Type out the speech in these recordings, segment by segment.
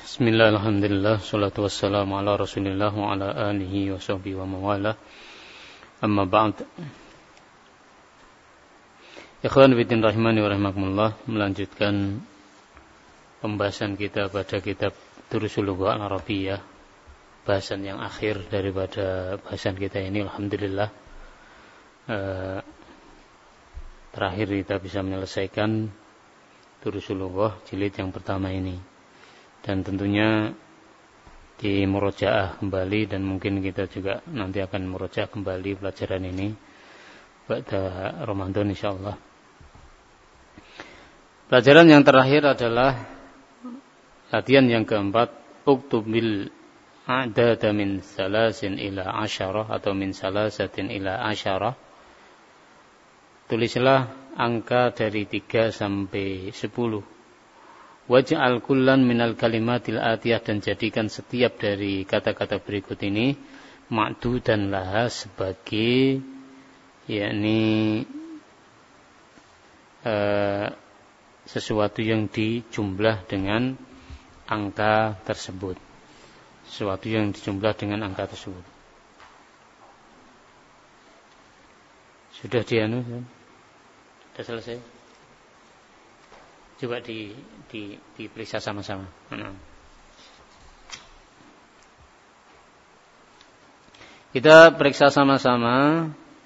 Bismillah, alhamdulillah, salatu wassalamu ala rasulillah wa ala alihi wa sahbihi wa mawalah. Amma ba'd. Ikhwan fillah rahimani wa rahimakumullah, melanjutkan pembahasan kita pada kitab Durusul Lughah Al-Arabiyyah, bahasan yang akhir daripada bahasan kita ini. Alhamdulillah, terakhir kita bisa menyelesaikan Durusul Lughah jilid yang pertama ini. Dan tentunya di murojaah kembali, dan mungkin kita juga nanti akan murojaah kembali pelajaran ini pada Ramadan insyaallah. Pelajaran yang terakhir adalah latihan yang keempat, uktubil a'dada min salasin ila asyarah atau min salasatin ila asyarah. Tulislah angka dari 3 sampai 10. Waj'al kullan minal kalimatil atiyah, dan jadikan setiap dari kata-kata berikut ini ma'dudan laha sebagai sesuatu yang dijumlah dengan angka tersebut. Sesuatu yang dijumlah dengan angka tersebut. Sudah sudah selesai? Coba diperiksa sama-sama. Kita periksa sama-sama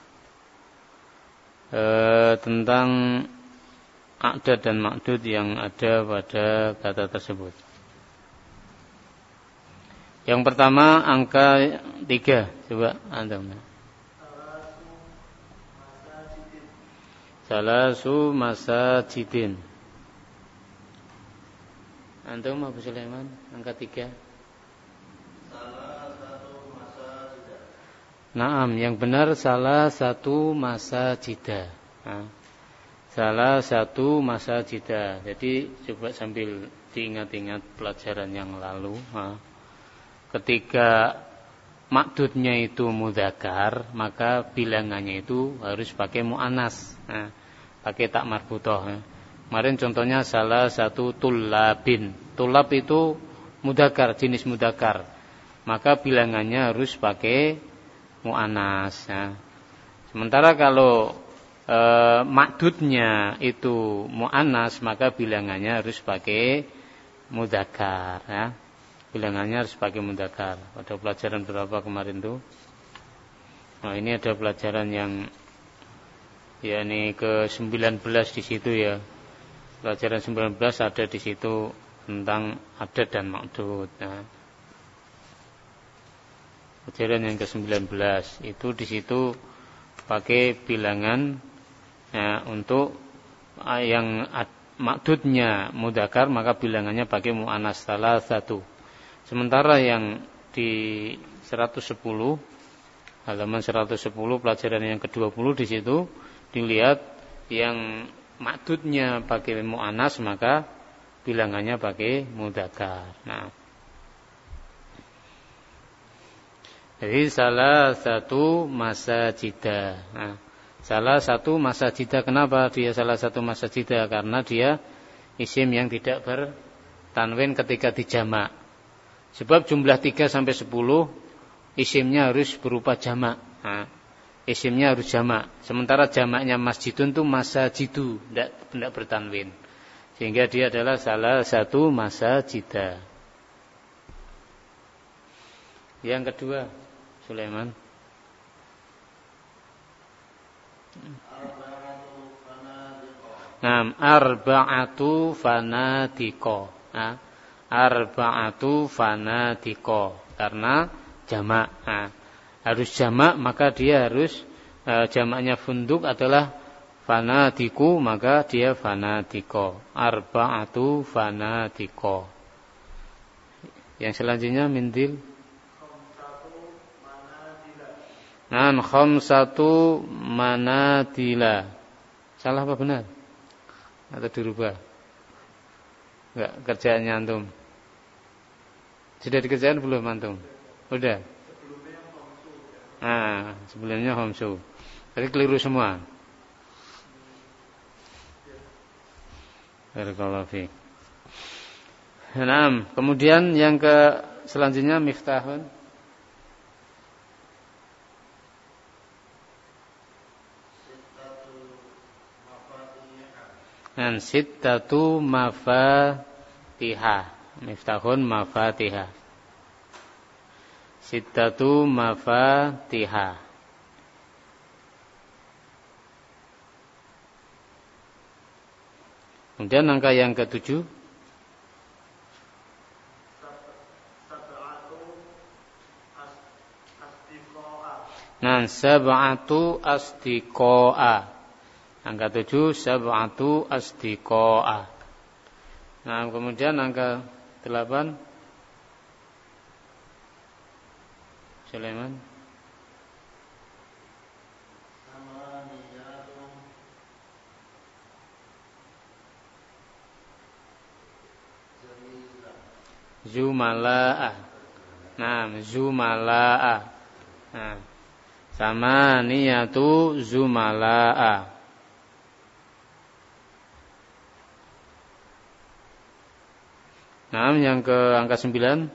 tentang a'dad dan ma'dud yang ada pada kata tersebut. Yang pertama angka 3. Coba antum. Salasu masajidin. Antum Abu Sulaiman, angka 3. Salah satu masajidah. Naam, yang benar salah satu masajidah. Salah satu masajidah. Jadi coba sambil diingat-ingat pelajaran yang lalu. Ketika ma'dudnya itu mudzakkar, maka bilangannya itu harus pakai mu'annas. Pakai tak marbutah. Kemarin contohnya salah satu tullabin. Tullab itu mudzakkar, jenis mudzakkar. Maka bilangannya harus pakai mu'annas. Sementara kalau ma'dudnya itu mu'annas, maka bilangannya harus pakai mudzakkar. Bilangannya harus pakai mudzakkar. Pada pelajaran berapa kemarin tuh? Nah, ini ada pelajaran yang ke-19 di situ ya. Pelajaran 19 ada di situ tentang adat dan ma'dud. Pelajaran yang ke-19 itu di situ pakai bilangan untuk yang ma'dudnya mudzakkar, maka bilangannya pakai mu'annas salah satu. Sementara yang di 110 halaman 110 pelajaran yang ke-20 di situ dilihat yang ma'dudnya pakai mu'annas, maka bilangannya pakai mudzakkar. Jadi salah satu masajidah. Salah satu masajidah, kenapa dia salah satu masajidah? Karena dia isim yang tidak bertanwin ketika dijamak. Sebab jumlah 3 sampai 10 isimnya harus berupa jamak. Isimnya harus jamak. Sementara jamaknya masjidun itu masajidu, tidak bertanwin. Sehingga dia adalah salah satu masajidah. Yang kedua, Sulaiman. Arba'atu fanadiko. Arba'atu fanadiko. Karena jamak. Harus jamak, maka dia harus jamaknya funduk adalah fanadiku, maka dia fanadiko. Arba'atu fanadiko. Yang selanjutnya mindil. Khamsatu manadila. Salah apa benar? Atau dirubah? Enggak, kerjaannya antum. Sudah dikerjakan belum antum? Udah. Sebelumnya khamsu. Jadi keliru semua. Barakallahu fiik. Nah, kemudian yang ke selanjutnya miftahun. Dan sittatu mafatihah. Miftahun mafatihah. Sittatu mafatihah. Kemudian angka yang ke-7. Nah, sab'atu asdiqo'a. Angka 7, sab'atu asdiqo'a. Nah, kemudian angka 8. Sulaiman. Zumala'a. Nah, zumala'a. Nah, sama niyatu zumala'a. Nah, yang ke angka 9.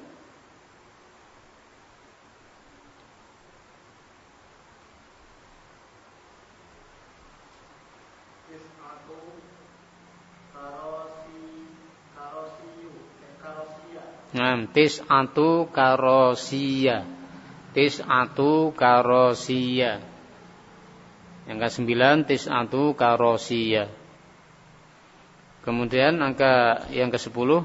Nah, tis'atu karosiyah. Tis'atu karosiyah. Yang ke-9 tis'atu karosiyah. Kemudian angka yang ke-10.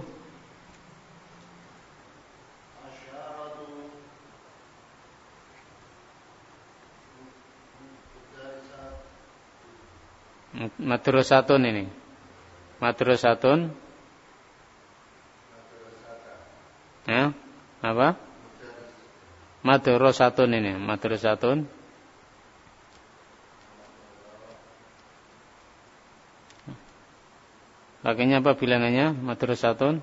Madrasatun ini. Madrasatun. Ya, apa? Madrasatun ini, madrasatun. Pakainya apa bilangannya? Madrasatun.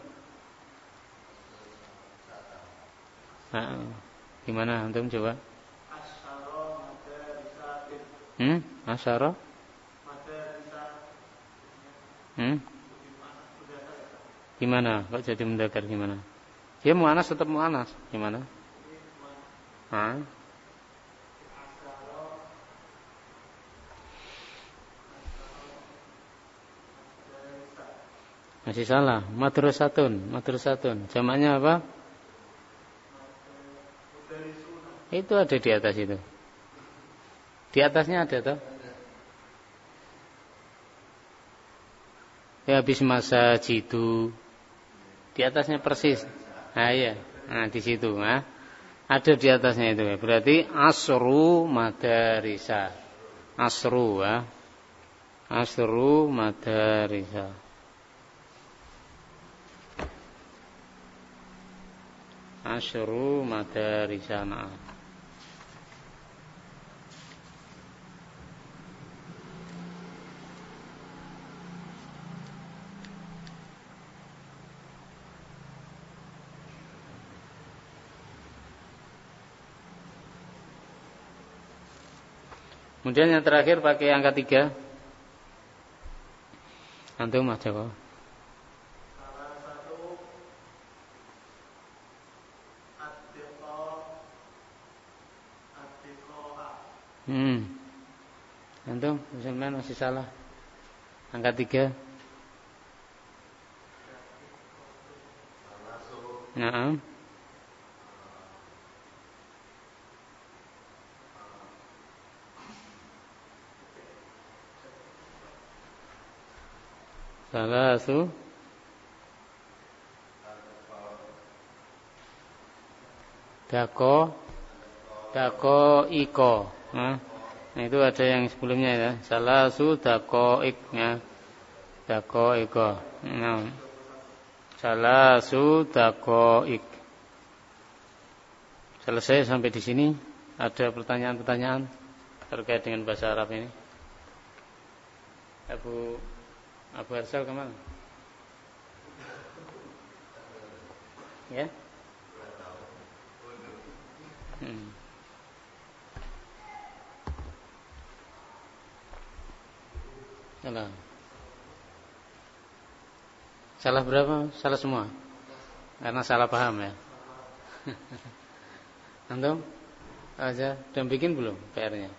Nah, gimana antum coba? Asyara? Gimana? Kok jadi mendakar gimana? Dia mu'anas tetap mu'anas. Gimana? Masih salah. Madrasatun. Jamaknya apa? Itu ada di atas itu. Di atasnya ada toh? Ya, habis masa jitu. Di atasnya persis. Nah, iya. Nah, di situ, nah. Ada di atasnya itu. Berarti asru madarisa. Asru, ya. Asru madarisa. Asru madarisa. Nah. Kemudian yang terakhir pakai angka 3. Antum Mas Joko. Antum masih salah. Angka 3. Naam. Salasu iko. Nah, itu ada yang sebelumnya ya. Salasu dakoik ya. Iko. Nah. Salasu dakoik. Selesai sampai di sini. Ada pertanyaan-pertanyaan terkait dengan bahasa Arab ini? Abu Harsal kemana? Ya? Salah berapa? Salah semua? Karena salah paham ya. Antum aja udah bikin belum PR-nya?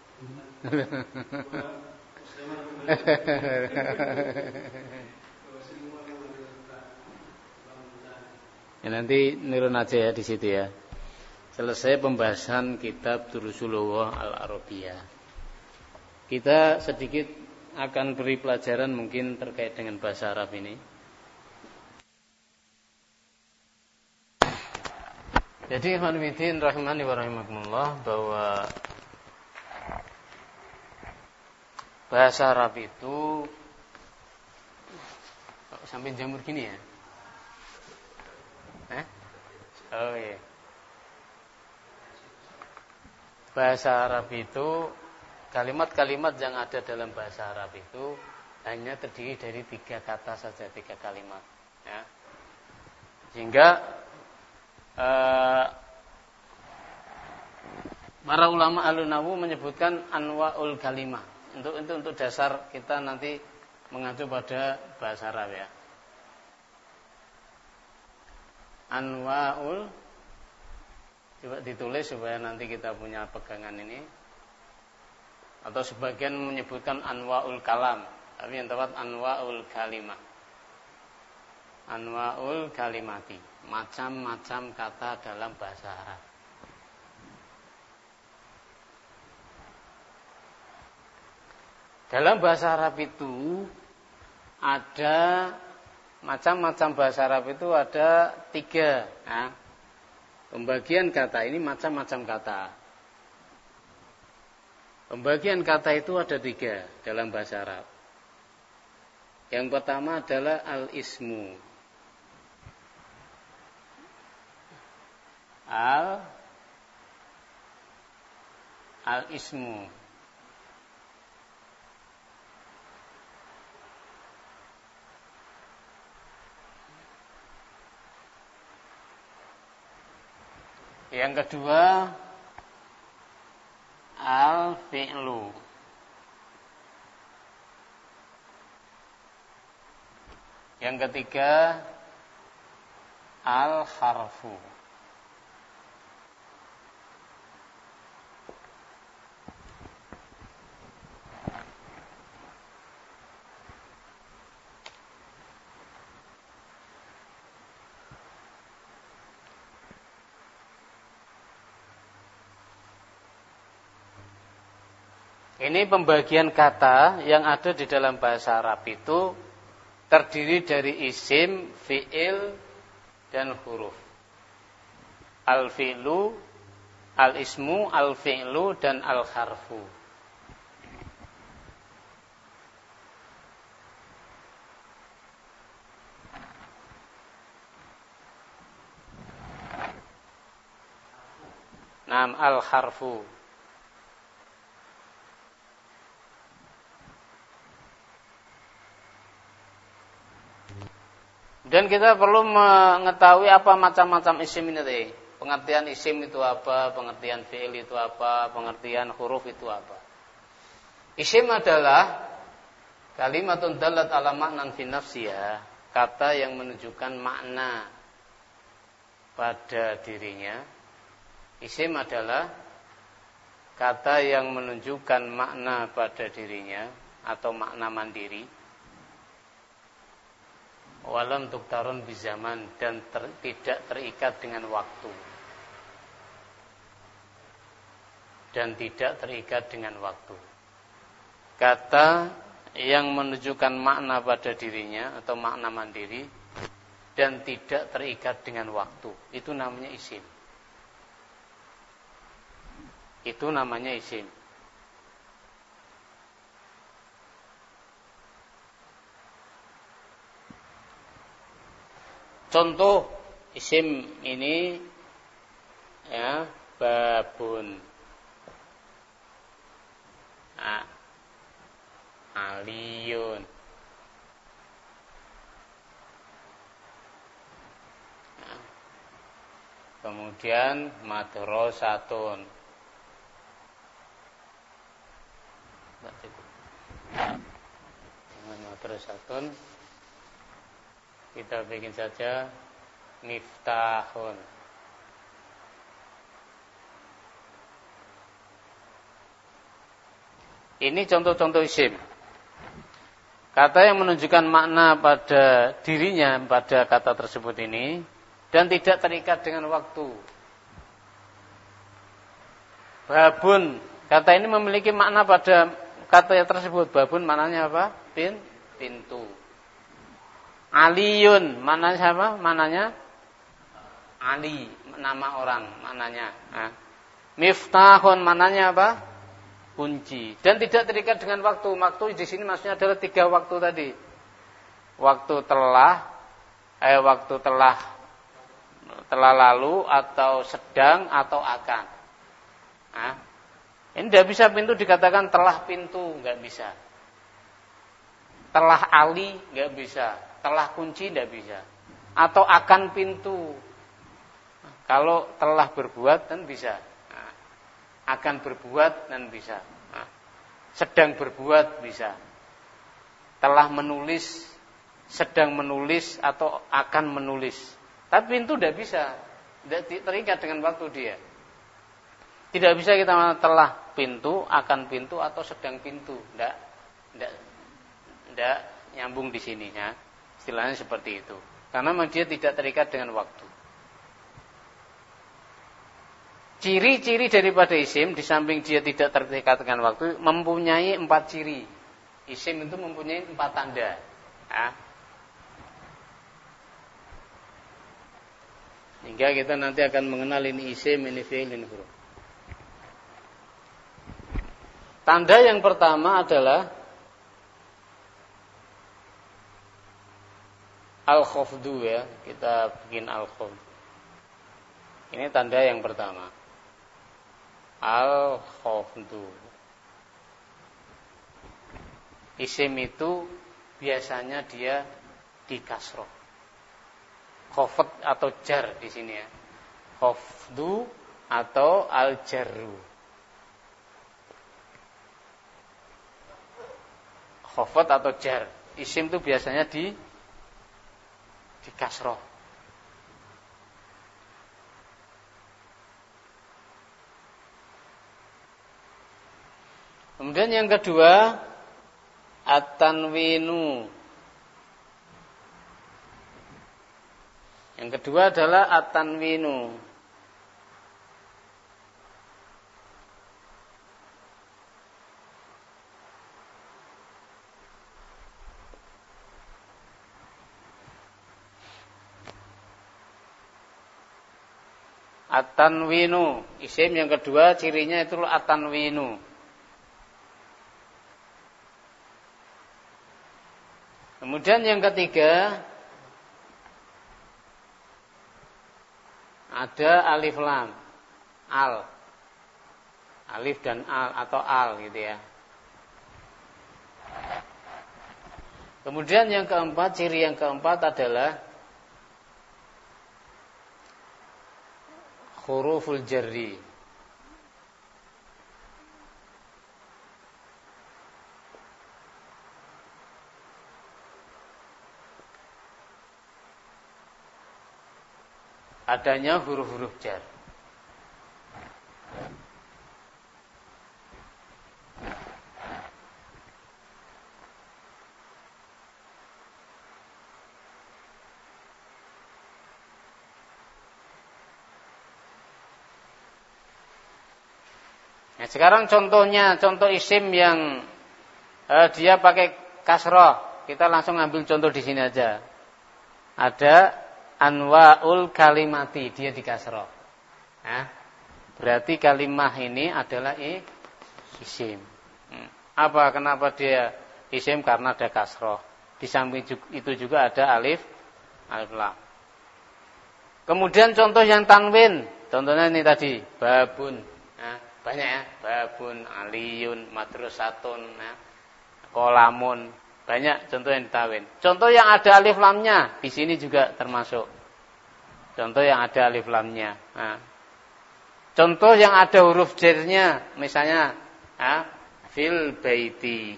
Ya, nanti nurun aja ya di situ ya. Selesai pembahasan kitab Durusulullah Al-Arabiyah. Kita sedikit akan beri pelajaran mungkin terkait dengan bahasa Arab ini. Jadi ikhwan fillah rahimani wa rahimakumullah, bahwa bahasa Arab itu sampai jamur gini ya. Oh iya. Bahasa Arab itu, kalimat-kalimat yang ada dalam bahasa Arab itu hanya terdiri dari 3 kata saja, 3 kalimat ya. Sehingga para ulama Ahlu-Nahwu menyebutkan anwa'ul kalimah. Untuk dasar kita nanti mengacu pada bahasa Arab ya. Anwa'ul, coba ditulis supaya nanti kita punya pegangan ini. Atau sebagian menyebutkan anwa'ul kalam, tapi yang tepat anwa'ul kalimah. Anwa'ul kalimati, macam-macam kata dalam bahasa Arab. Dalam bahasa Arab itu ada macam-macam, bahasa Arab itu ada 3 ya. Pembagian kata ini macam-macam kata. Pembagian kata itu ada 3 dalam bahasa Arab. Yang pertama adalah al-ismu. Al-ismu. Yang kedua al-fi'lu. Yang ketiga al-harfu. Ini pembagian kata yang ada di dalam bahasa Arab itu terdiri dari isim, fi'il, dan huruf. Al-fi'lu, al-ismu, al-fi'lu, dan al-harfu. Naam, al-harfu. Dan kita perlu mengetahui apa macam-macam isim ini. Pengertian isim itu apa, pengertian fi'il itu apa, pengertian huruf itu apa. Isim adalah kalimatun dalat ala maknan fi nafsiyah, kata yang menunjukkan makna pada dirinya. Isim adalah kata yang menunjukkan makna pada dirinya atau makna mandiri. Walam tuktarun bizaman, dan tidak terikat dengan waktu. Dan tidak terikat dengan waktu. Kata yang menunjukkan makna pada dirinya atau makna mandiri dan tidak terikat dengan waktu, itu namanya isim. Itu namanya isim. Contoh isim ini ya, babun, aliyun, kemudian madrasatun. Dengan madrasatun kita bikin saja Miftahun. Ini contoh-contoh isim. Kata yang menunjukkan makna pada dirinya pada kata tersebut ini dan tidak terikat dengan waktu. Babun, kata ini memiliki makna pada kata tersebut. Babun maknanya apa? Pintu. Aliyun, maknanya apa? Maknanya Ali, nama orang, maknanya. Nah. Miftahun, maknanya apa? Kunci. Dan tidak terikat dengan waktu. Waktu di sini maksudnya adalah 3 waktu tadi. Waktu telah lalu atau sedang atau akan. Nah, ini tidak bisa pintu dikatakan telah pintu, nggak bisa. Telah Ali, nggak bisa. Telah kunci, nggak bisa. Atau akan pintu. Kalau telah berbuat kan bisa. Nah, akan berbuat dan bisa. Nah, sedang berbuat bisa. Telah menulis, sedang menulis atau akan menulis. Tapi pintu tidak bisa. Tidak terikat dengan waktu dia. Tidak bisa kita telah pintu, akan pintu atau sedang pintu. Tidak nyambung di sini ya. Istilahnya seperti itu. Karena dia tidak terikat dengan waktu. Ciri-ciri daripada isim di samping dia tidak terikat dengan waktu mempunyai 4 ciri. Isim itu mempunyai 4 tanda. Ya. Hingga kita nanti akan mengenal ini isim, ini fi'il, ini huruf. Tanda yang pertama adalah al-khafdu ya. Kita bikin al-khafdu. Ini tanda yang pertama. Al-khafdu. Isim itu biasanya dia di kasroh. Khafd atau jar di sini ya. Khafdu atau al-jarru. Khafd atau jar. Isim itu biasanya di kasroh. Kemudian yang kedua, at-tanwinu. Yang kedua adalah at-tanwinu. At-tanwinu, isim yang kedua cirinya itu at-tanwinu. Kemudian yang ketiga ada alif lam, al. Alif dan al atau al gitu ya. Kemudian yang keempat, ciri yang keempat adalah huruful jarri. Adanya huruf-huruf jar. Nah, sekarang contohnya, contoh isim yang dia pakai kasroh. Kita langsung ambil contoh di sini aja. Ada anwa'ul kalimati, dia di kasroh. Nah, berarti kalimah ini adalah isim. Apa? Kenapa dia isim? Karena ada kasroh. Di samping itu juga ada alif lam. Kemudian contoh yang tanwin, contohnya ini tadi babun. Nah, banyak ya, babun, aliyun, madrasatun, kolamun. Banyak contoh yang ditawin. Contoh yang ada alif lamnya di sini juga termasuk. Contoh yang ada alif lamnya. Nah. Contoh yang ada huruf jarnya, misalnya fil baiti.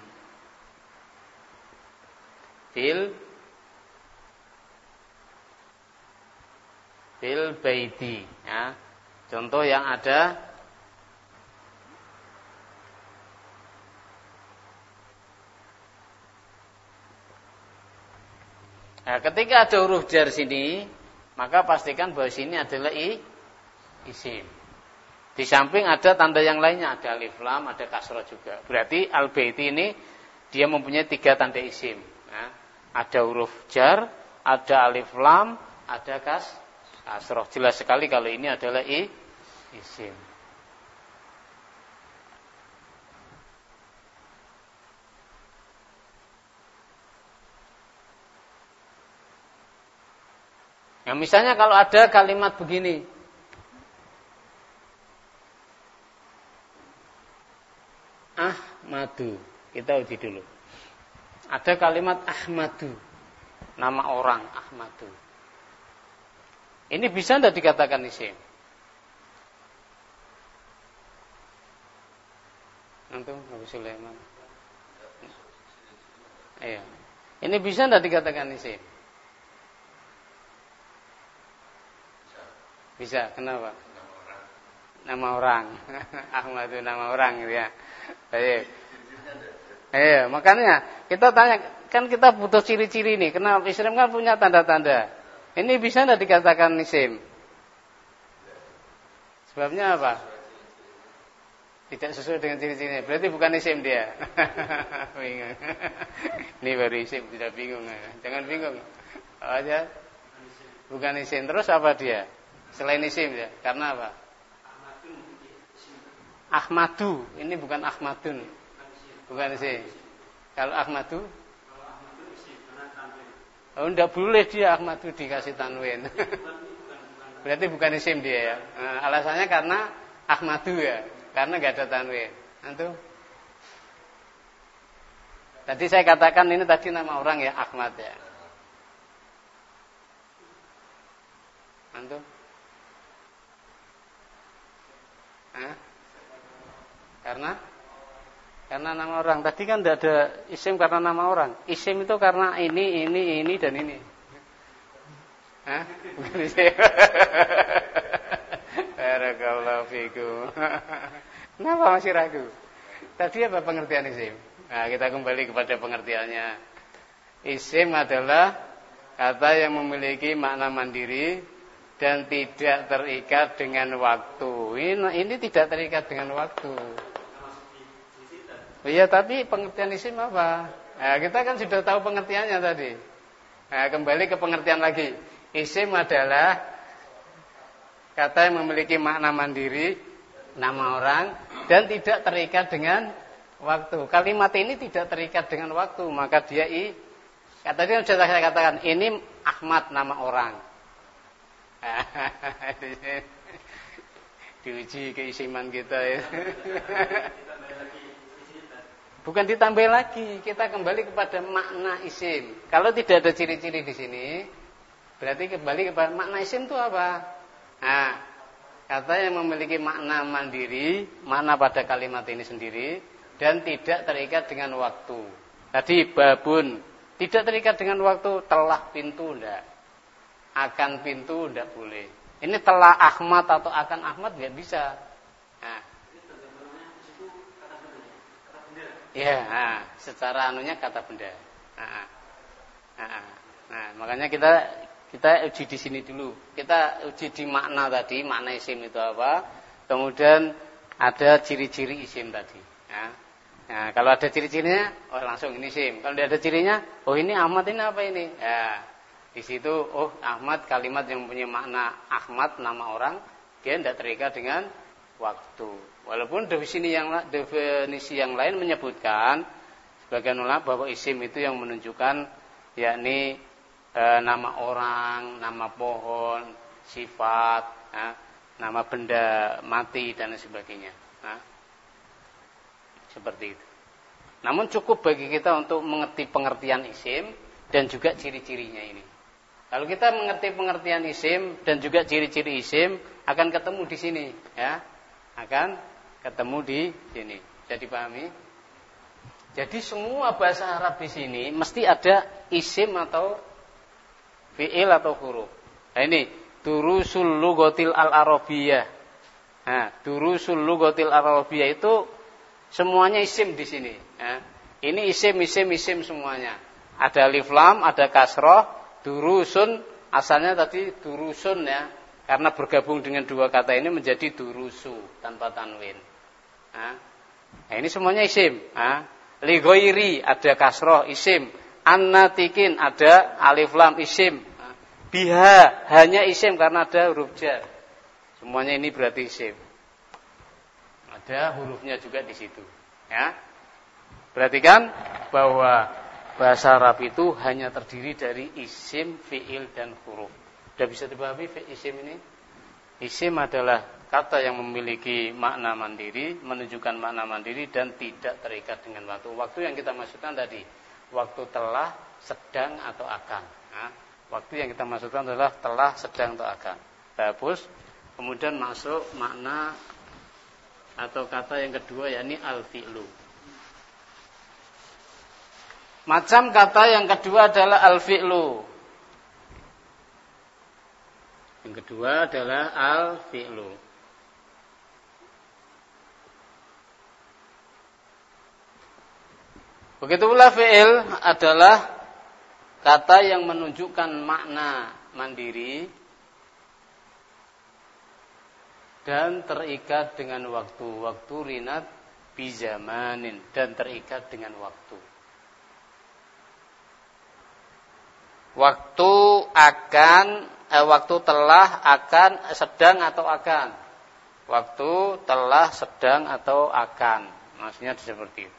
Fil Fil baiti. Ya. Contoh yang ada ketika ada huruf jar sini, maka pastikan bahwa sini adalah isim. Di samping ada tanda yang lainnya, ada alif lam, ada kasroh juga. Berarti al-baiti ini dia mempunyai 3 tanda isim. Ya. Ada huruf jar, ada alif lam, ada kasroh. Jelas sekali kalau ini adalah isim. Nah, misalnya kalau ada kalimat begini, Ahmadu, kita uji dulu. Ada kalimat Ahmadu, nama orang Ahmadu. Ini bisa tidak dikatakan isim? Antum, Abu Sulaiman. Iya. Ini bisa tidak dikatakan isim? Bisa, kenapa? Nama orang. Ahmadu nama orang gitu ya. Baik. Makanya kita tanya, kan kita butuh ciri-ciri nih. Kenapa isim kan punya tanda-tanda. Ini bisa tidak dikatakan isim? Sebabnya apa? Tidak sesuai dengan ciri-cirinya. Berarti bukan isim dia. Bingung. Ini baru isim, tidak bingung. Jangan bingung. Aja. Bukan isim. Terus apa dia? Selain isim ya. Karena apa? Ahmadu. Ini bukan Ahmadun. Bukan isim. Kalau Ahmadu? Oh, tidak boleh dia Ahmadu dikasih tanwin. Berarti bukan isim dia ya. Nah, alasannya karena Ahmadu ya. Karena nggak ada tanwin. Antum? Tadi saya katakan ini tadi nama orang ya, Ahmad ya. Antum? Karena nama orang. Tadi kan tidak ada isim karena nama orang. Isim itu karena ini dan ini. Bukan isim. Barakallahu fikum. Kenapa masih ragu? Tadi apa pengertian isim? Nah, kita kembali kepada pengertiannya. Isim adalah kata yang memiliki makna mandiri dan tidak terikat dengan waktu. Ini tidak terikat dengan waktu. Iya, tapi pengertian isim apa? Nah, kita kan sudah tahu pengertiannya tadi. Nah, kembali ke pengertian lagi. Isim adalah kata yang memiliki makna mandiri, nama orang, dan tidak terikat dengan waktu. Kalimat ini tidak terikat dengan waktu, maka dia tadi sudah saya katakan, ini Ahmad nama orang. Diuji keisiman kita ya. Bukan ditambah lagi, kita kembali kepada makna isim. Kalau tidak ada ciri-ciri di sini, berarti kembali kepada makna isim itu apa? Nah, kata yang memiliki makna mandiri, makna pada kalimat ini sendiri, dan tidak terikat dengan waktu. Tadi babun, tidak terikat dengan waktu, telah pintu enggak. Akan pintu enggak boleh. Ini telah Ahmad atau akan Ahmad enggak bisa. Nah. Ya, secara anunya kata benda. Nah, makanya kita uji di sini dulu. Kita uji di makna tadi, makna isim itu apa. Kemudian ada ciri-ciri isim tadi. Nah, kalau ada ciri-cirinya, oh langsung ini isim. Kalau tidak ada cirinya, oh ini Ahmad ini apa ini? Ya, di situ, oh Ahmad kalimat yang punya makna Ahmad nama orang, dia tidak terikat dengan waktu. Walaupun definisi yang lain menyebutkan sebagian ulama bahwa isim itu yang menunjukkan yakni nama orang, nama pohon, sifat, nama benda mati dan sebagainya. Seperti itu. Namun cukup bagi kita untuk mengerti pengertian isim dan juga ciri-cirinya ini. Kalau kita mengerti pengertian isim dan juga ciri-ciri isim, akan ketemu di sini, ya. Akan ketemu di sini. Jadi dipahami? Jadi semua bahasa Arab di sini mesti ada isim atau fi'il atau huruf. Nah ini durusul lughatil al-arabiyyah. Nah, durusul lughatil al-arabiyyah itu semuanya isim di sini. Nah, ini isim semuanya. Ada alif lam, ada kasroh, durusun, asalnya tadi durusun ya. Karena bergabung dengan dua kata ini menjadi durusu tanpa tanwin. Nah, ini semuanya isim. Nah, li ghairi ada kasroh isim, an-natikin ada alif lam isim. Nah, biha hanya isim karena ada huruf jar. Semuanya ini berarti isim. Ada hurufnya juga di situ. Ya. Perhatikan bahwa bahasa Arab itu hanya terdiri dari isim, fiil dan huruf. Sudah bisa dipahami isim ini? Isim adalah kata yang memiliki makna mandiri, menunjukkan makna mandiri dan tidak terikat dengan waktu. Waktu yang kita maksudkan tadi, waktu telah, sedang atau akan. Nah, waktu yang kita maksudkan adalah telah, sedang atau akan. Kita hapus. Kemudian masuk makna atau kata yang kedua yakni al-fi'lu. Macam kata yang kedua adalah al-fi'lu. Yang kedua adalah al-fi'lu. Begitu pula fi'il adalah kata yang menunjukkan makna mandiri dan terikat dengan waktu. Waktu rinat bizamanin dan terikat dengan waktu. Waktu akan, waktu telah, akan, sedang atau akan. Waktu telah, sedang atau akan. Maksudnya seperti itu.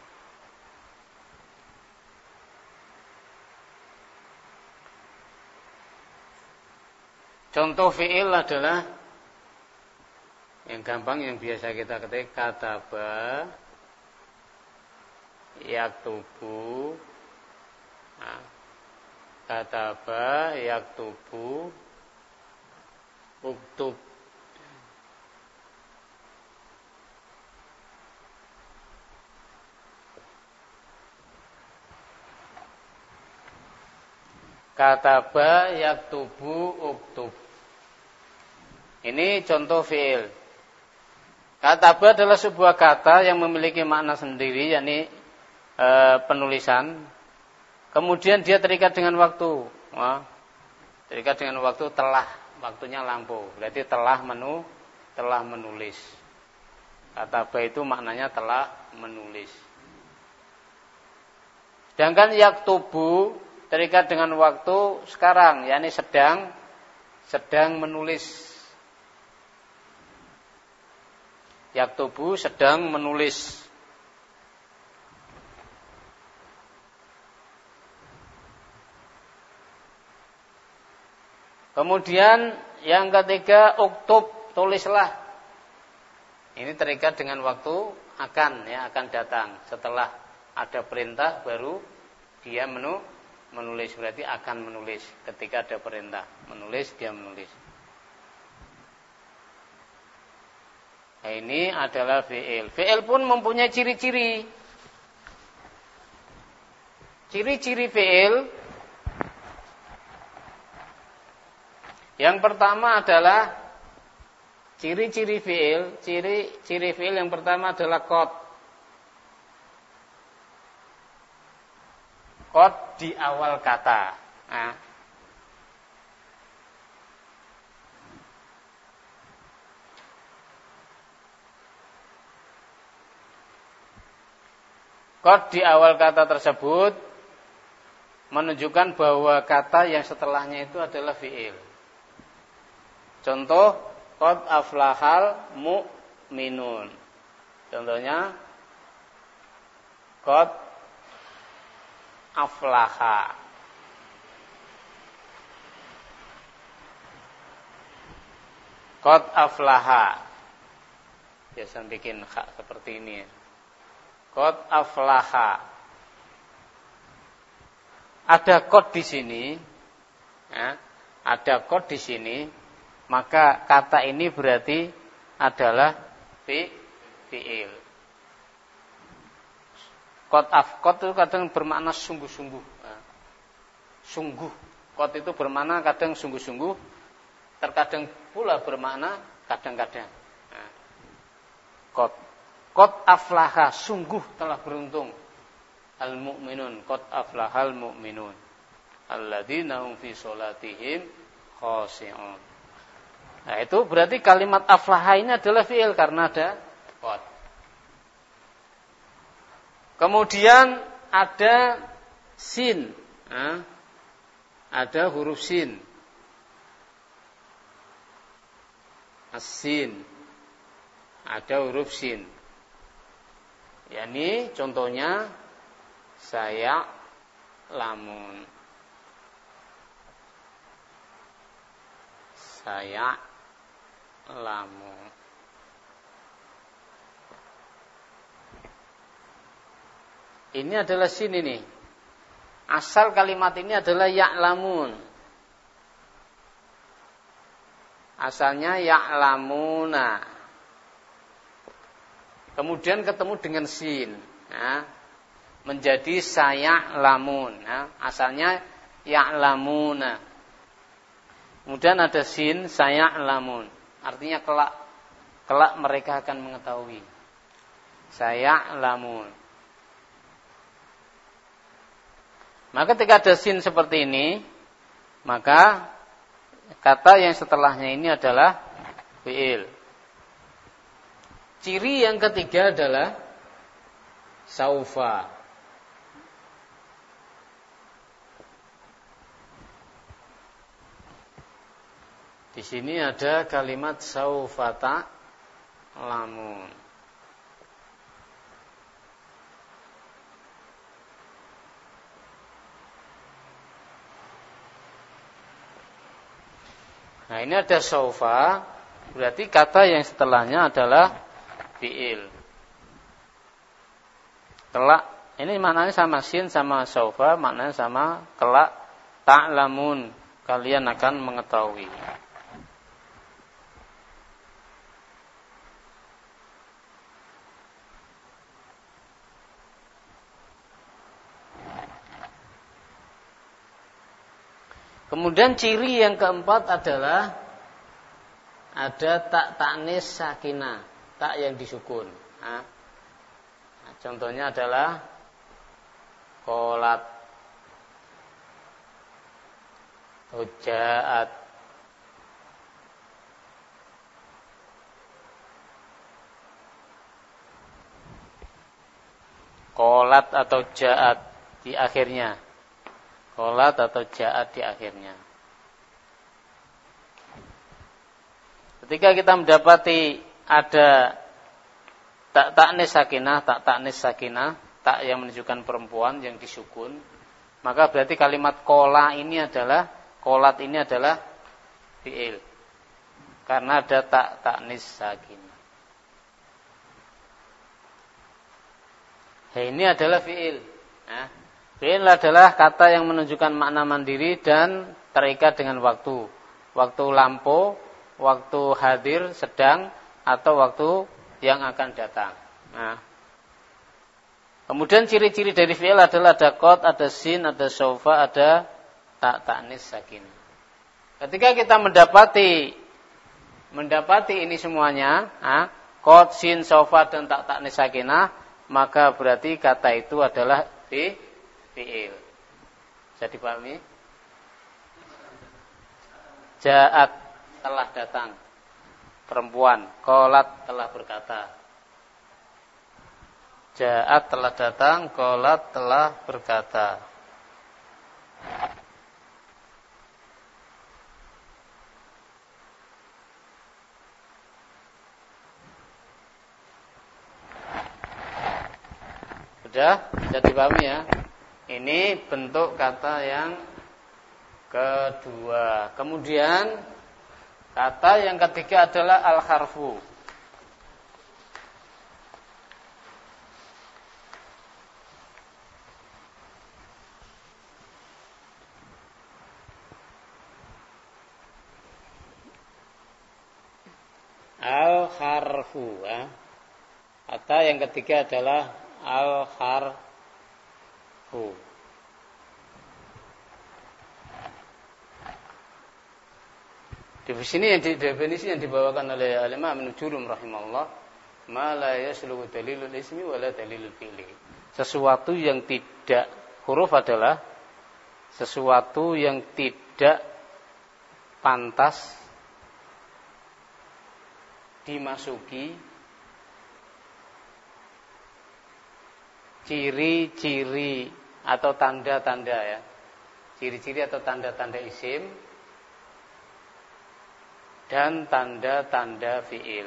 Contoh fi'il adalah yang gampang yang biasa kita ketik kataba, yaktubu. Nah, kataba, yaktubu, uktub. Kataba, yaktubu, uktub. Ini contoh fi'il. Kataba adalah sebuah kata yang memiliki makna sendiri, yakni penulisan. Kemudian dia terikat dengan waktu. Wah, terikat dengan waktu telah, waktunya lampu. Berarti telah menulis. Kataba itu maknanya telah menulis. Sedangkan yaktubu terikat dengan waktu sekarang, yakni sedang menulis. Yaktubu sedang menulis. Kemudian yang ketiga uktub, tulislah. Ini terikat dengan waktu akan, ya, akan datang. Setelah ada perintah baru dia menulis, berarti akan menulis. Ketika ada perintah menulis, dia menulis. Nah, ini adalah fi'il. Fi'il pun mempunyai ciri-ciri. Ciri-ciri fi'il yang pertama adalah ciri-ciri fi'il. Ciri fi'il yang pertama adalah qad. Qad di awal kata. Nah, qad di awal kata tersebut menunjukkan bahwa kata yang setelahnya itu adalah fi'il. Contoh, qad aflahal mu'minun. Contohnya, qad aflaha. Qad aflaha. Biasa bikin kha seperti ini. Qad aflaha. Ada qad di sini, ya, ada qad di sini. Maka kata ini berarti adalah fi'il. Qad itu kadang bermakna sungguh-sungguh. Sungguh. Qad itu bermakna kadang sungguh-sungguh. terkadang pula bermakna kadang-kadang. Nah, qad aflaha, sungguh telah beruntung al-mu'minun, qad aflahal mu'minun alladzina hum fi sholatihim khashi'un. Nah, itu berarti kalimat aflaha ini adalah fi'il karena ada qad. Kemudian ada sin, ada huruf sin, as-sin, ada huruf sin. Yani contohnya saya lamun, saya lamun. Ini adalah sin ini. Asal kalimat ini adalah ya'lamun. Asalnya ya'lamuna. Kemudian ketemu dengan sin. Ya, menjadi saya lamun. Ya, asalnya ya'lamuna. Kemudian ada sin, saya lamun. Artinya kelak mereka akan mengetahui. Saya lamun. Maka ketika ada sin seperti ini, maka kata yang setelahnya ini adalah fi'il. Ciri yang ketiga adalah saufa. Di sini ada kalimat saufata lamun. Nah, ini ada saufa, berarti kata yang setelahnya adalah fi'il. Kelak, ini maknanya sama sin sama saufa, maknanya sama kelak ta'lamun, kalian akan mengetahui. Kemudian ciri yang keempat adalah ada tak ta'nis sakinah, tak yang disukun. Nah, contohnya adalah qolat, hujaat, qolat atau jaat di akhirnya. Qolat atau ja'at di akhirnya. Ketika kita mendapati ada tak ta'nis sakinah, tak yang menunjukkan perempuan yang disukun, maka berarti kalimat qolat ini adalah fi'il. Karena ada tak ta'nis sakinah. Ini adalah fi'il. Nah, fi'il adalah kata yang menunjukkan makna mandiri dan terikat dengan waktu. Waktu lampau, waktu hadir, sedang, atau waktu yang akan datang. Nah, kemudian ciri-ciri dari fi'il adalah ada qad, ada sin, ada saufa, ada tak ta'nis sakinah. Ketika kita mendapati ini semuanya, qad, sin, saufa, dan tak ta'nis sakinah, maka berarti kata itu adalah fi'il. Bisa dipahami? Ja'at, telah datang perempuan. Qolat, telah berkata. Ja'at, telah datang. Qolat, telah berkata. Sudah? Bisa dipahami ya? Ini bentuk kata yang kedua. Kemudian kata yang ketiga adalah al-harfu. Al-harfu. Kata yang ketiga adalah al-harfu. Definisi yang dibawakan oleh Imam Ibnu Jurayj rahimahullah, ma la yasluhu dalilul ismi wala dalilul fi'li. Sesuatu yang tidak, huruf adalah sesuatu yang tidak pantas dimasuki ciri-ciri atau tanda-tanda ya. Ciri-ciri atau tanda-tanda isim dan tanda-tanda fi'il.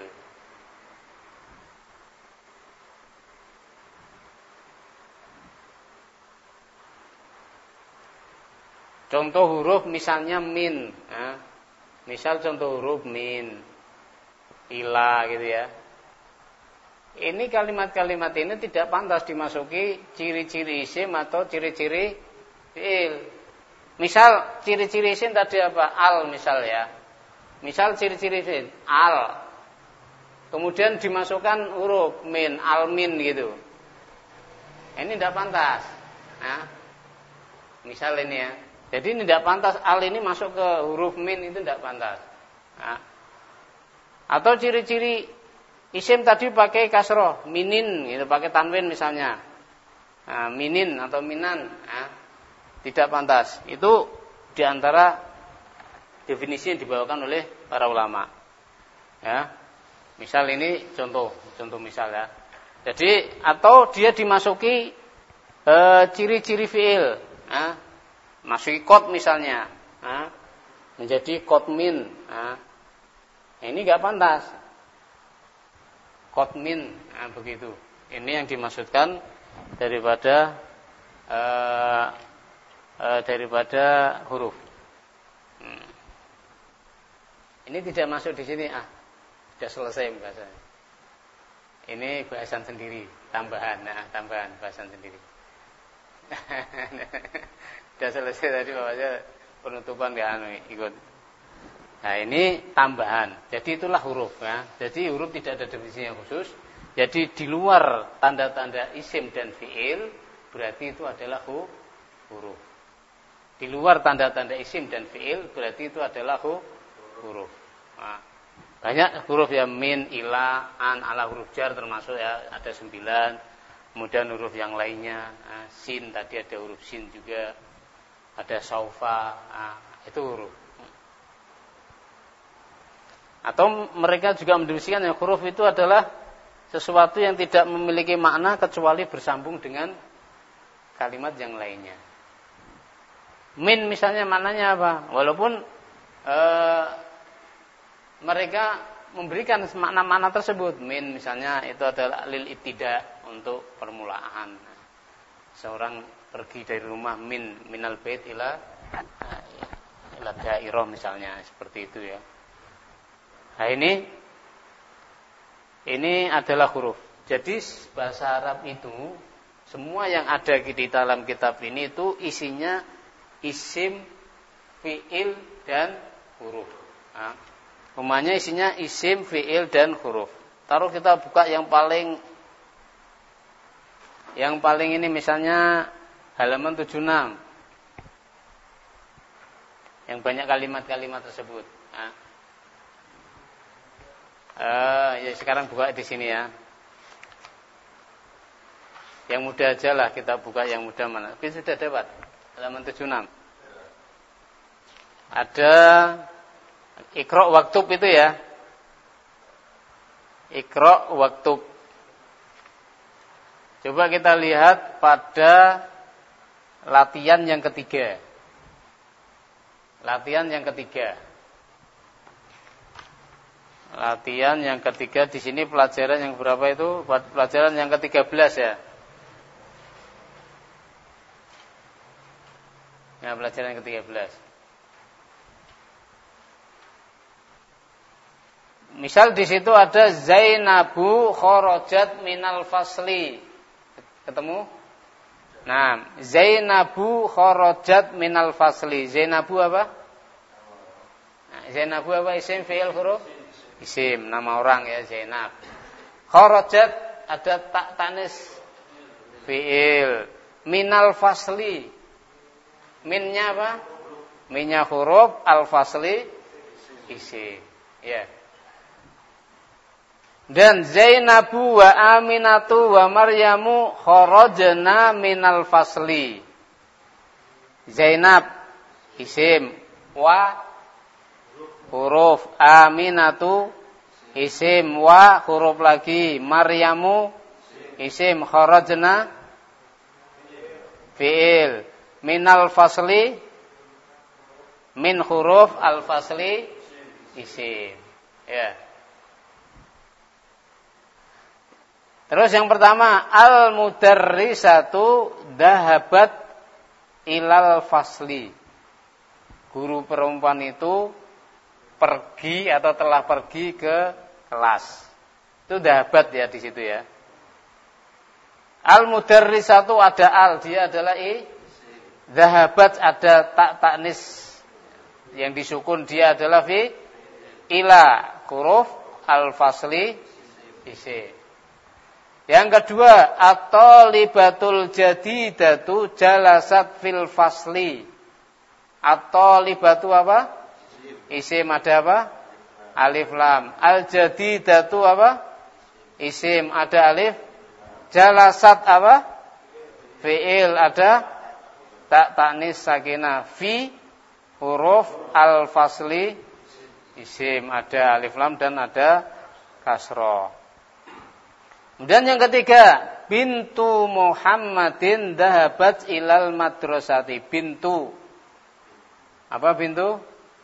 Contoh huruf misalnya min. Nah, misal contoh huruf min, ila gitu ya. Ini kalimat-kalimat ini tidak pantas dimasuki ciri-ciri isim atau ciri-ciri fi'il. Misal ciri-ciri isim tadi apa? Al misal ya. Misal ciri-ciri fi'il al. Kemudian dimasukkan huruf min, al min gitu. Ini tidak pantas. Nah, misal ini ya. Jadi ini tidak pantas al ini masuk ke huruf min, itu tidak pantas. Nah. Atau ciri-ciri isim tadi pakai kasroh, minin, gitu, pakai tanwin misalnya. Nah, minin atau minan, nah, tidak pantas. Itu diantara definisi yang dibawakan oleh para ulama. Ya, misal ini contoh misal ya. Jadi atau dia dimasuki ciri-ciri fiil, nah, masuki kot misalnya, nah, menjadi kot min, nah, ini nggak pantas. Kot min, nah, begitu. Ini yang dimaksudkan daripada huruf. Ini tidak masuk di sini, sudah selesai bahasanya. Ini bahasan sendiri, tambahan bahasan sendiri. Sudah selesai tadi bahasanya penutupan nggak ikut. Nah ini tambahan. Jadi itulah huruf ya. Jadi huruf tidak ada definisi yang khusus. Jadi di luar tanda-tanda isim dan fiil berarti itu adalah huruf. Di luar tanda-tanda isim dan fiil berarti itu adalah huruf. Nah, banyak huruf ya, min, ila, an, ala, huruf jar termasuk ya, ada 9. Kemudian huruf yang lainnya, sin tadi ada huruf sin juga, ada saufa, itu huruf. Atau mereka juga mendefinisikan yang huruf itu adalah sesuatu yang tidak memiliki makna kecuali bersambung dengan kalimat yang lainnya. Min misalnya maknanya apa? Walaupun mereka memberikan makna-makna tersebut. Min misalnya itu adalah lil ibtida, untuk permulaan. Seorang pergi dari rumah minal bait ila dairah misalnya, seperti itu ya. Nah ini adalah huruf. Jadi bahasa Arab itu semua yang ada di dalam kitab ini itu isinya isim, fiil dan huruf. Nah, umumnya isinya isim, fiil dan huruf. Taruh kita buka yang paling ini misalnya halaman 76. Yang banyak kalimat-kalimat tersebut. Nah, ya sekarang buka di sini ya. Yang mudah aja lah, kita buka yang mudah mana. Tapi sudah dapat halaman 76. Ada Iqra' waktub itu ya. Iqra' waktub. Coba kita lihat pada latihan yang ketiga. Latihan yang ketiga di sini pelajaran yang berapa itu? Pelajaran yang ke-13 ya. Ya, pelajaran yang ke-13. Misal di situ ada Zainabu kharajat minal fasli. Ketemu? Nah, Zainabu kharajat minal fasli. Zainabu apa? Nah, Zainabu apa? Isim, fi'il, huruf? Isim, nama orang ya, Zainab. Kharajat ada tak tanis fi'il. Minal fasli. Minnya apa? Minnya huruf, al fasli isim. Ya. Dan Zainabu wa Aminatu wa Maryamu kharajna minal fasli. Zainab isim, wa huruf, Aminatu isim, wa huruf lagi, Maryamu isim, kharajna fi'il, minal fasli min huruf al fasli isim. Ya. Terus yang pertama, al-mudarrisatu dahabat ilal fasli. Guru perempuan itu pergi atau telah pergi ke kelas. Itu dahabat ya di situ ya. Al-mudarrisatu ada al, dia adalah i. Dahabat ada tak taknis yang disukun, dia adalah fi. Ila huruf al-fasli isim. Yang kedua, at-talibatul jadidatu jalasat fil fasli. At-talibatu apa? Isim ada apa? Alif lam. Al-jadidatu apa? Isim ada alif. Jalasat apa? Fi'il ada tak taknis sakinah. Fi huruf al-fasli isim ada alif lam dan ada kasroh. Dan yang ketiga, bintu Muhammadin dahabat ilal madrasati. Bintu. Apa bintu?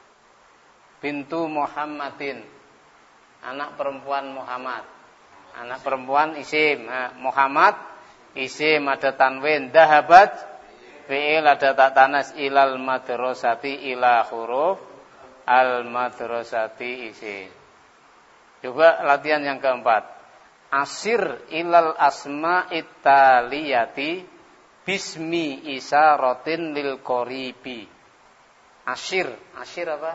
Bintu Muhammadin. Anak perempuan Muhammad. Anak perempuan isim. Muhammad isim ada tanwin. Dahabat fi'il ada tak tanas ilal madrasati ila huruf al madrasati isim. Coba latihan yang keempat. Asir ilal asma'it taliyati bismi isaratin lil qoribi. Asir apa?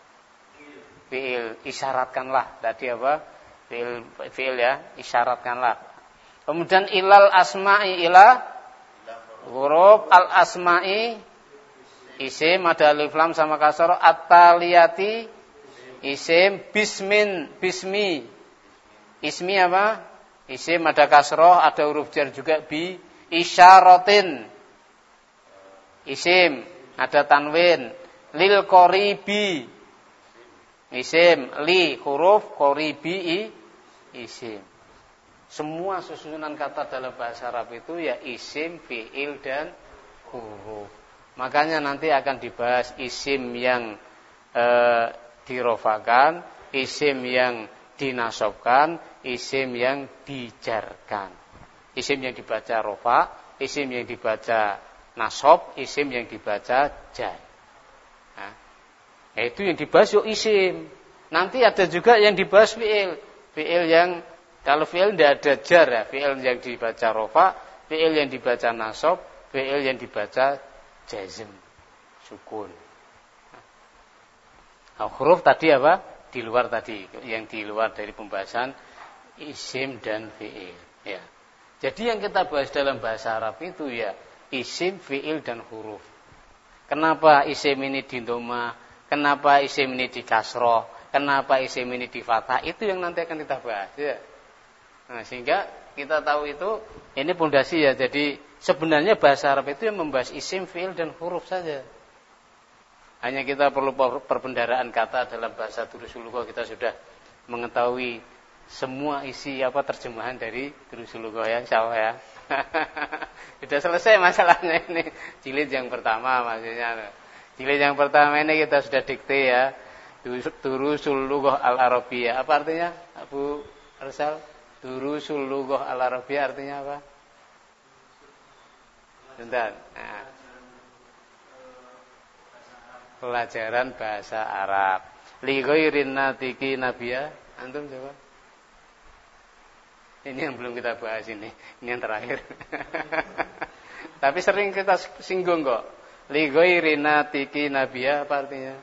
Fi'il, isyaratkanlah. Tadi apa? Fi'il ya, isyaratkanlah. Kemudian ilal asma'i ila huruf al asma'i isim ada alif lam sama kasroh, at-taliyati isim, bismi ismi apa? Isim ada kasroh, ada huruf jar juga bi, isyaratin isim ada tanwin, lil qoribi isim, li huruf, qoribi isim. Semua susunan kata dalam bahasa Arab itu ya isim, fi'il dan huruf. Makanya nanti akan dibahas isim yang dirofakan, isim yang dinasobkan, isim yang dijarkan. Isim yang dibaca rofa, isim yang dibaca nasob, isim yang dibaca jar. Nah, itu yang dibahas yuk isim. Nanti ada juga yang dibahas fi'il. Fi'il yang kalau fi'il tidak ada jar ya, fi'il yang dibaca rofa, fi'il yang dibaca nasob, fi'il yang dibaca jazm, sukun. Nah, huruf tadi apa? Di luar tadi, yang di luar dari pembahasan isim dan fi'il. Ya. Jadi yang kita bahas dalam bahasa Arab itu ya isim, fi'il dan huruf. Kenapa isim ini di dhamma? Kenapa isim ini di kasroh? Kenapa isim ini di fathah? Itu yang nanti akan kita bahas. Ya. Nah, sehingga kita tahu itu ini pondasi ya. Jadi sebenarnya bahasa Arab itu yang membahas isim, fi'il dan huruf saja. Hanya kita perlu perbendaharaan kata dalam bahasa Durusul Lughah, kita sudah mengetahui semua isi apa terjemahan dari Durusul Lughah ya, insyaallah ya. Sudah selesai masalahnya ini. Jilid yang pertama maksudnya. Jilid yang pertama ini kita sudah dikte ya. Durusul Lughah Al-Arabiyyah. Apa artinya? Abu Arsal? Durusul Lughah Al-Arabiyyah artinya apa? Bentar. Nah. Pelajaran bahasa Arab. Li ghairin natiki nabiyya. Antum coba. Ini yang belum kita bahas ini. Ini yang terakhir. Tapi sering kita singgung kok. Li ghairin natiki nabiyya apa artinya?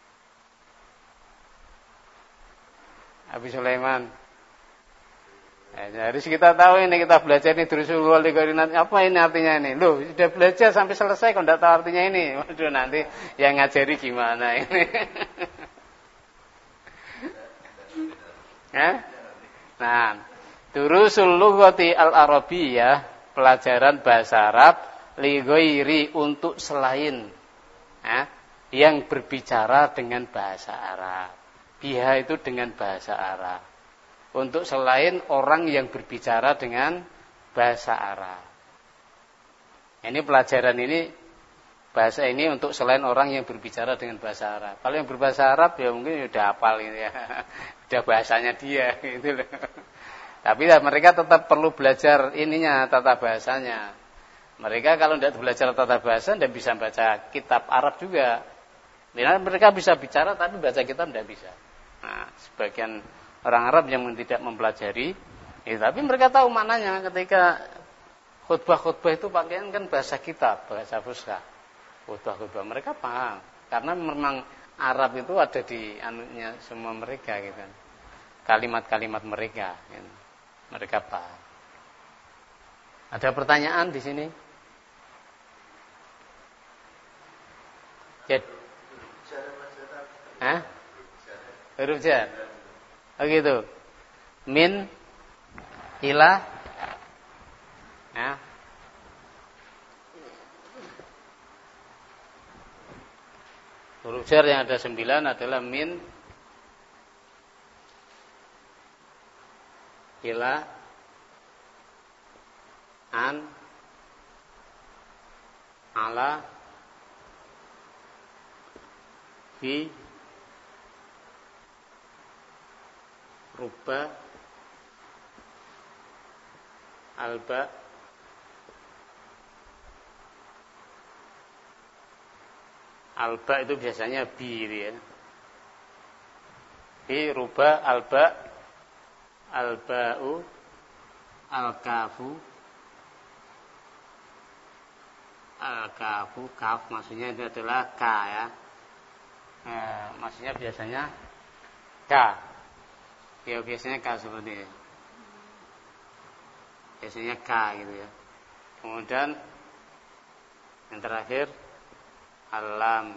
Abi Sulaiman. Harus kita tahu ini, kita belajar ini Durusul wal qarinat. Apa ini artinya ini? Loh, sudah belajar sampai selesai kok enggak tahu artinya ini. Waduh, nanti yang ngajari gimana ini? Nah, Durusul lughati al-arabiyyah, pelajaran bahasa Arab li ghairi, untuk selain yang berbicara dengan bahasa Arab. Biha itu dengan bahasa Arab. Untuk selain orang yang berbicara dengan bahasa Arab. Ini pelajaran ini, bahasa ini untuk selain orang yang berbicara dengan bahasa Arab. Kalau yang berbahasa Arab ya mungkin sudah hafal gitu ya. Sudah bahasanya dia gitu loh. Tapi ya, mereka tetap perlu belajar ininya, tata bahasanya. Mereka kalau tidak belajar tata bahasa tidak bisa baca kitab Arab juga. Mereka bisa bicara tapi baca kitab tidak bisa. Nah, sebagian orang Arab yang tidak mempelajari, tapi mereka tahu maknanya. Ketika khutbah-khutbah itu pakaian kan bahasa kitab, bahasa fusha. Khutbah-khutbah mereka paham, karena memang Arab itu ada di anunya semua mereka gitu. Kalimat-kalimat mereka, gitu. Mereka paham. Ada pertanyaan di sini? Ya. Huruf jar. Oh gitu. Min, ila, huruf jar yang ada 9 adalah min, ila, an, ala, fi, ruba, alba, alba itu biasanya bi gitu ya. Bi, ruba, alba, alba'u, alkafu, kaf maksudnya itu adalah k ya. Maksudnya biasanya k. Ya biasanya K seperti itu. Biasanya K gitu ya. Kemudian yang terakhir alam,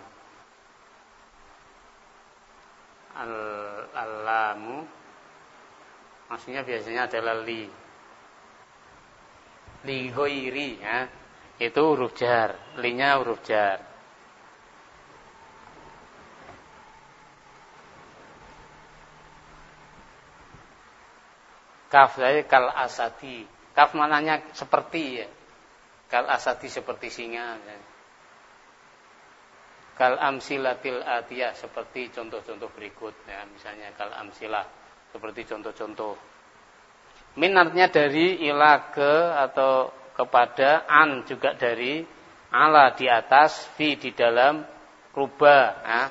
alamu, maksudnya biasanya adalah li ghairi ya. Itu huruf jar, linya huruf jar. Kaf saya kal asadi. Kaf mananya seperti ya. Kal asadi seperti singa. Ya. Kal amsilatil atiyah seperti contoh-contoh berikut ya. Misalnya kal amsilah seperti contoh-contoh. Min artinya dari, ila ke atau kepada, an juga dari, ala di atas, fi di dalam, ruba ya.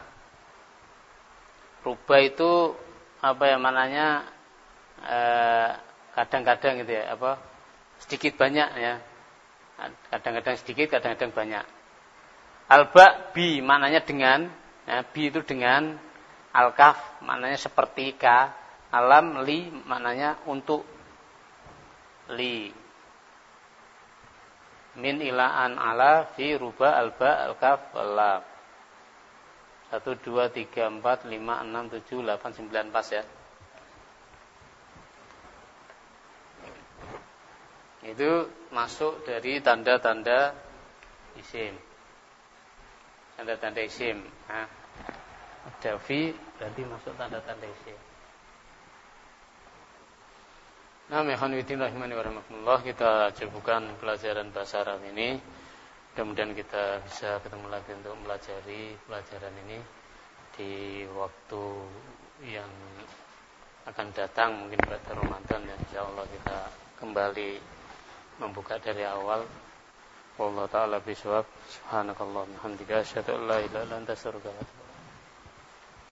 Ruba itu apa ya mananya? Kadang-kadang gitu ya, apa sedikit banyak ya, kadang-kadang sedikit, kadang-kadang banyak. Alba, bi maknanya dengan ya, bi itu dengan, alkaf maknanya seperti ka, alam, li maknanya untuk, li, min, ila, an, ala, fi, ruba, alba, alkaf, lam. 1, 2, 3, 4, 5, 6, 7, 8, 9 pas ya. Itu masuk dari tanda-tanda isim. Tanda-tanda isim. Ada fi berarti masuk tanda-tanda isim. Nah, mehonwidin rahimani warahmatullah, kita cukupkan pelajaran bahasa Arab ini. Mudah-mudahan kita bisa ketemu lagi untuk mempelajari pelajaran ini di waktu yang akan datang, mungkin pada Ramadan ya. Insyaallah kita kembali membuka dari awal. Wallahu ta'ala bisawab. Subhanakallahumma hamdika asyhadu an la ilaha illa anta astaghfiruka wa atubu ilaik.